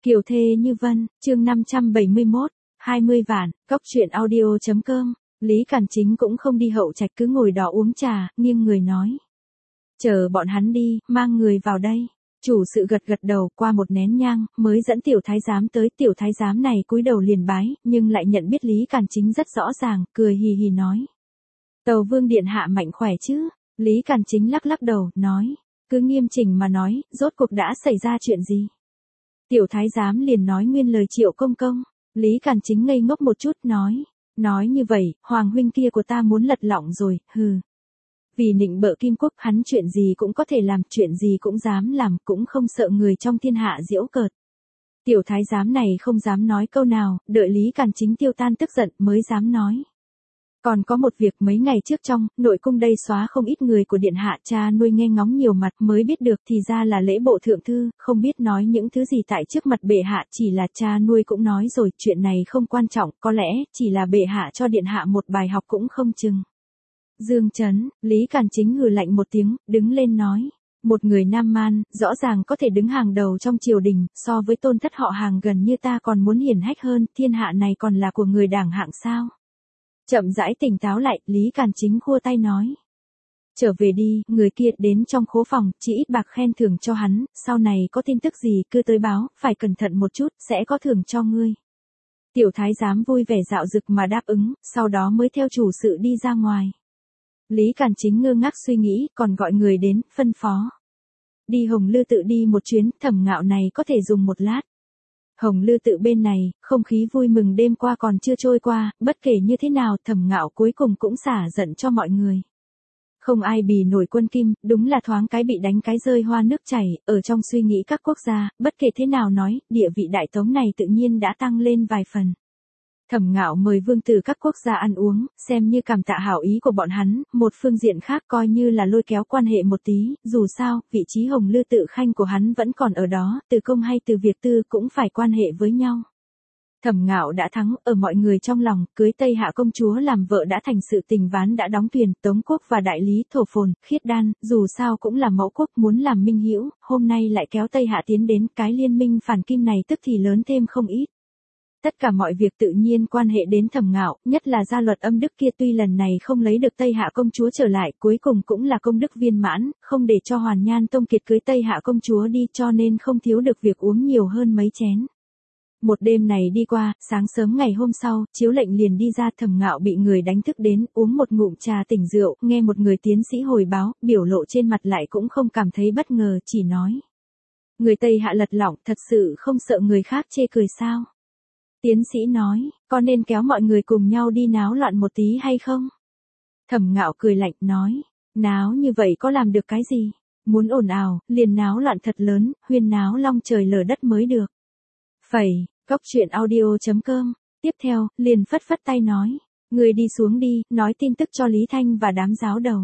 Kiều thê như vân, chương 571, 20 vạn, cóc truyện audio.com. Lý Càn Chính cũng không đi hậu trạch cứ ngồi đó uống trà, nghiêng người nói. Chờ bọn hắn đi, mang người vào đây. Chủ sự gật gật đầu, qua một nén nhang, mới dẫn tiểu thái giám tới. Tiểu thái giám này cúi đầu liền bái, nhưng lại nhận biết Lý Càn Chính rất rõ ràng, cười hì hì nói. Tàu vương điện hạ mạnh khỏe chứ? Lý Càn Chính lắc lắc đầu, nói. Cứ nghiêm chỉnh mà nói, rốt cuộc đã xảy ra chuyện gì? Tiểu thái giám liền nói nguyên lời Triệu công công. Lý Càn Chính ngây ngốc một chút, nói như vậy, hoàng huynh kia của ta muốn lật lọng rồi, hừ. Vì nịnh bợ Kim Quốc, hắn chuyện gì cũng có thể làm, chuyện gì cũng dám làm, cũng không sợ người trong thiên hạ giễu cợt. Tiểu thái giám này không dám nói câu nào, đợi Lý Càn Chính tiêu tan tức giận mới dám nói. Còn có một việc, mấy ngày trước trong nội cung đây xóa không ít người của điện hạ, cha nuôi nghe ngóng nhiều mặt mới biết được thì ra là lễ bộ thượng thư, không biết nói những thứ gì tại trước mặt bệ hạ, chỉ là cha nuôi cũng nói rồi, chuyện này không quan trọng, có lẽ chỉ là bệ hạ cho điện hạ một bài học cũng không chừng. Dương Chấn, Lý Càn Chính hừ lạnh một tiếng, đứng lên nói. Một người Nam Man, rõ ràng có thể đứng hàng đầu trong triều đình, so với tôn thất họ Hàng gần như ta còn muốn hiển hách hơn, thiên hạ này còn là của người đảng hạng sao? Chậm rãi tỉnh táo lại, Lý Càn Chính khua tay nói. Trở về đi, người kia đến trong khố phòng, chỉ ít bạc khen thưởng cho hắn, sau này có tin tức gì cứ tới báo, phải cẩn thận một chút, sẽ có thưởng cho ngươi. Tiểu thái giám vui vẻ dạo dực mà đáp ứng, sau đó mới theo chủ sự đi ra ngoài. Lý Càn Chính ngơ ngác suy nghĩ, còn gọi người đến, phân phó. Đi Hồng Lư Tự đi một chuyến, Thẩm Ngạo này có thể dùng một lát. Hồng Lư Tự bên này, không khí vui mừng đêm qua còn chưa trôi qua, bất kể như thế nào Thẩm Ngạo cuối cùng cũng xả giận cho mọi người. Không ai bì nổi Quân Kim, đúng là thoáng cái bị đánh cái rơi hoa nước chảy, ở trong suy nghĩ các quốc gia, bất kể thế nào nói, địa vị Đại Tống này tự nhiên đã tăng lên vài phần. Thẩm Ngạo mời vương tử các quốc gia ăn uống, xem như cảm tạ hảo ý của bọn hắn, một phương diện khác coi như là lôi kéo quan hệ một tí, dù sao, vị trí Hồng Lư Tự khanh của hắn vẫn còn ở đó, từ công hay từ việc tư cũng phải quan hệ với nhau. Thẩm Ngạo đã thắng, ở mọi người trong lòng, cưới Tây Hạ công chúa làm vợ đã thành sự tình ván đã đóng thuyền, Tống quốc và đại lý Thổ Phồn, Khiết Đan, dù sao cũng là mẫu quốc muốn làm minh hữu, hôm nay lại kéo Tây Hạ tiến đến, cái liên minh phản Kim này tức thì lớn thêm không ít. Tất cả mọi việc tự nhiên quan hệ đến Thẩm Ngạo, nhất là gia luật âm đức kia tuy lần này không lấy được Tây Hạ công chúa trở lại, cuối cùng cũng là công đức viên mãn, không để cho Hoàn Nhan Tông Kiệt cưới Tây Hạ công chúa đi cho nên không thiếu được việc uống nhiều hơn mấy chén. Một đêm này đi qua, sáng sớm ngày hôm sau, chiếu lệnh liền đi ra, Thẩm Ngạo bị người đánh thức đến, uống một ngụm trà tỉnh rượu, nghe một người tiến sĩ hồi báo, biểu lộ trên mặt lại cũng không cảm thấy bất ngờ, chỉ nói. Người Tây Hạ lật lọng, thật sự không sợ người khác chê cười sao? Tiến sĩ nói, có nên kéo mọi người cùng nhau đi náo loạn một tí hay không? Thẩm Ngạo cười lạnh nói, náo như vậy có làm được cái gì? Muốn ồn ào, liền náo loạn thật lớn, huyên náo long trời lở đất mới được. Phẩy, cóc truyện audio.com, tiếp theo, liền phất phất tay nói, người đi xuống đi, nói tin tức cho Lý Thanh và đám giáo đầu.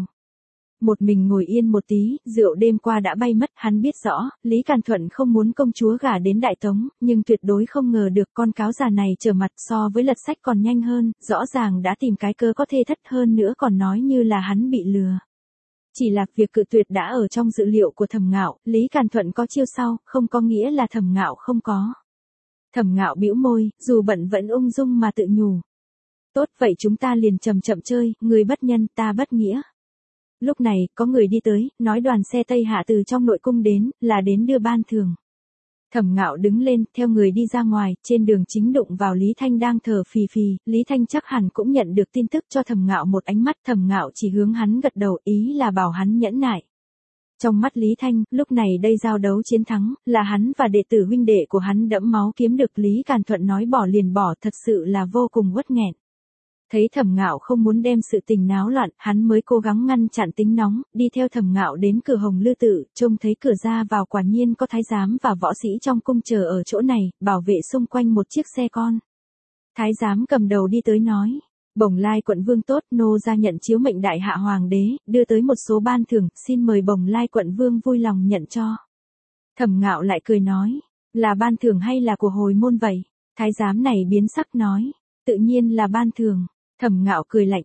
Một mình ngồi yên một tí, rượu đêm qua đã bay mất, hắn biết rõ, Lý Càn Thuận không muốn công chúa gả đến Đại Tống, nhưng tuyệt đối không ngờ được con cáo già này trở mặt so với lật sách còn nhanh hơn, rõ ràng đã tìm cái cơ có thê thất hơn nữa còn nói như là hắn bị lừa. Chỉ là việc cự tuyệt đã ở trong dự liệu của Thẩm Ngạo, Lý Càn Thuận có chiêu sau, không có nghĩa là Thẩm Ngạo không có. Thẩm Ngạo bĩu môi, dù bận vẫn ung dung mà tự nhủ. Tốt vậy chúng ta liền chậm chậm chơi, người bất nhân ta bất nghĩa. Lúc này, có người đi tới, nói đoàn xe Tây Hạ từ trong nội cung đến, là đến đưa ban thưởng. Thẩm Ngạo đứng lên, theo người đi ra ngoài, trên đường chính đụng vào Lý Thanh đang thở phì phì, Lý Thanh chắc hẳn cũng nhận được tin tức cho Thẩm Ngạo một ánh mắt, Thẩm Ngạo chỉ hướng hắn gật đầu, ý là bảo hắn nhẫn nại. Trong mắt Lý Thanh, lúc này đây giao đấu chiến thắng, là hắn và đệ tử huynh đệ của hắn đẫm máu kiếm được, Lý Càn Thuận nói bỏ liền bỏ, thật sự là vô cùng uất nghẹn. Thấy Thẩm Ngạo không muốn đem sự tình náo loạn, hắn mới cố gắng ngăn chặn tính nóng, đi theo Thẩm Ngạo đến cửa Hồng Lư Tự, trông thấy cửa ra vào quả nhiên có thái giám và võ sĩ trong cung chờ ở chỗ này, bảo vệ xung quanh một chiếc xe con. Thái giám cầm đầu đi tới nói, Bồng Lai quận vương tốt, nô ra nhận chiếu mệnh đại hạ hoàng đế, đưa tới một số ban thưởng, xin mời Bồng Lai quận vương vui lòng nhận cho. Thẩm Ngạo lại cười nói, là ban thưởng hay là của hồi môn vậy? Thái giám này biến sắc nói, tự nhiên là ban thưởng. Thẩm Ngạo cười lạnh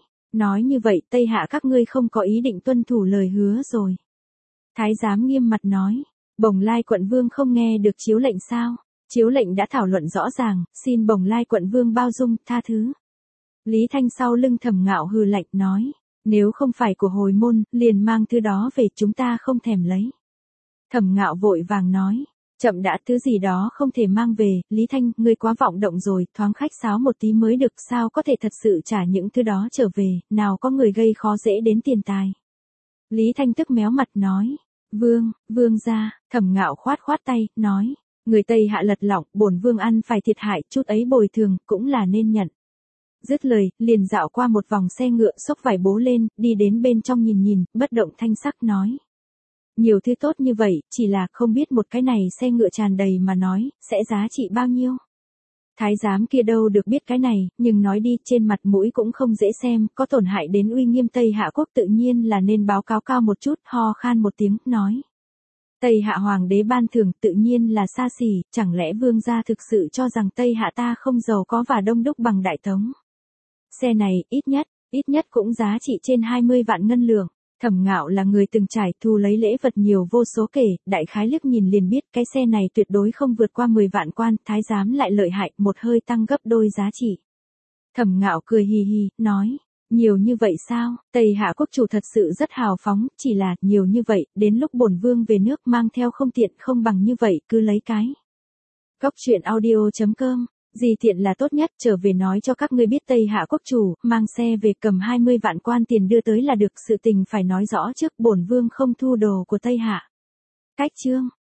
nói như vậy Tây Hạ các ngươi không có ý định tuân thủ lời hứa rồi. Thái giám nghiêm mặt nói, Bồng Lai quận vương không nghe được chiếu lệnh sao? Chiếu lệnh đã thảo luận rõ ràng, xin Bồng Lai quận vương bao dung, tha thứ. Lý Thanh sau lưng Thẩm Ngạo hừ lạnh nói, nếu không phải của hồi môn, liền mang thứ đó về, chúng ta không thèm lấy. Thẩm Ngạo vội vàng nói, chậm đã, thứ gì đó không thể mang về, Lý Thanh, ngươi quá vọng động rồi, thoáng khách sáo một tí mới được, sao có thể thật sự trả những thứ đó trở về, nào có người gây khó dễ đến tiền tài. Lý Thanh tức méo mặt nói, vương gia. Thẩm Ngạo khoát khoát tay, nói, người Tây Hạ lật lọng, bổn vương ăn phải thiệt hại, chút ấy bồi thường, cũng là nên nhận. Dứt lời, liền dạo qua một vòng xe ngựa, xốc vải bố lên, đi đến bên trong nhìn, bất động thanh sắc nói. Nhiều thứ tốt như vậy, chỉ là không biết một cái này xe ngựa tràn đầy mà nói, sẽ giá trị bao nhiêu. Thái giám kia đâu được biết cái này, nhưng nói đi, trên mặt mũi cũng không dễ xem, có tổn hại đến uy nghiêm Tây Hạ quốc, tự nhiên là nên báo cáo cao một chút, ho khan một tiếng, nói. Tây Hạ hoàng đế ban thưởng tự nhiên là xa xỉ, chẳng lẽ vương gia thực sự cho rằng Tây Hạ ta không giàu có và đông đúc bằng Đại Tống. Xe này, ít nhất cũng giá trị trên 20 vạn ngân lượng. Thẩm Ngạo là người từng trải thu lấy lễ vật nhiều vô số kể, đại khái liếc nhìn liền biết cái xe này tuyệt đối không vượt qua 10 vạn quan, thái giám lại lợi hại, một hơi tăng gấp đôi giá trị. Thẩm Ngạo cười hì hì, nói, nhiều như vậy sao, Tây Hạ quốc chủ thật sự rất hào phóng, chỉ là, nhiều như vậy, đến lúc bổn vương về nước mang theo không tiện, không bằng như vậy, cứ lấy cái. Góc truyện audio.com, gì tiện là tốt nhất, trở về nói cho các ngươi biết Tây Hạ quốc chủ, mang xe về cầm 20 vạn quan tiền đưa tới là được, sự tình phải nói rõ trước, bổn vương không thu đồ của Tây Hạ. Cách chương.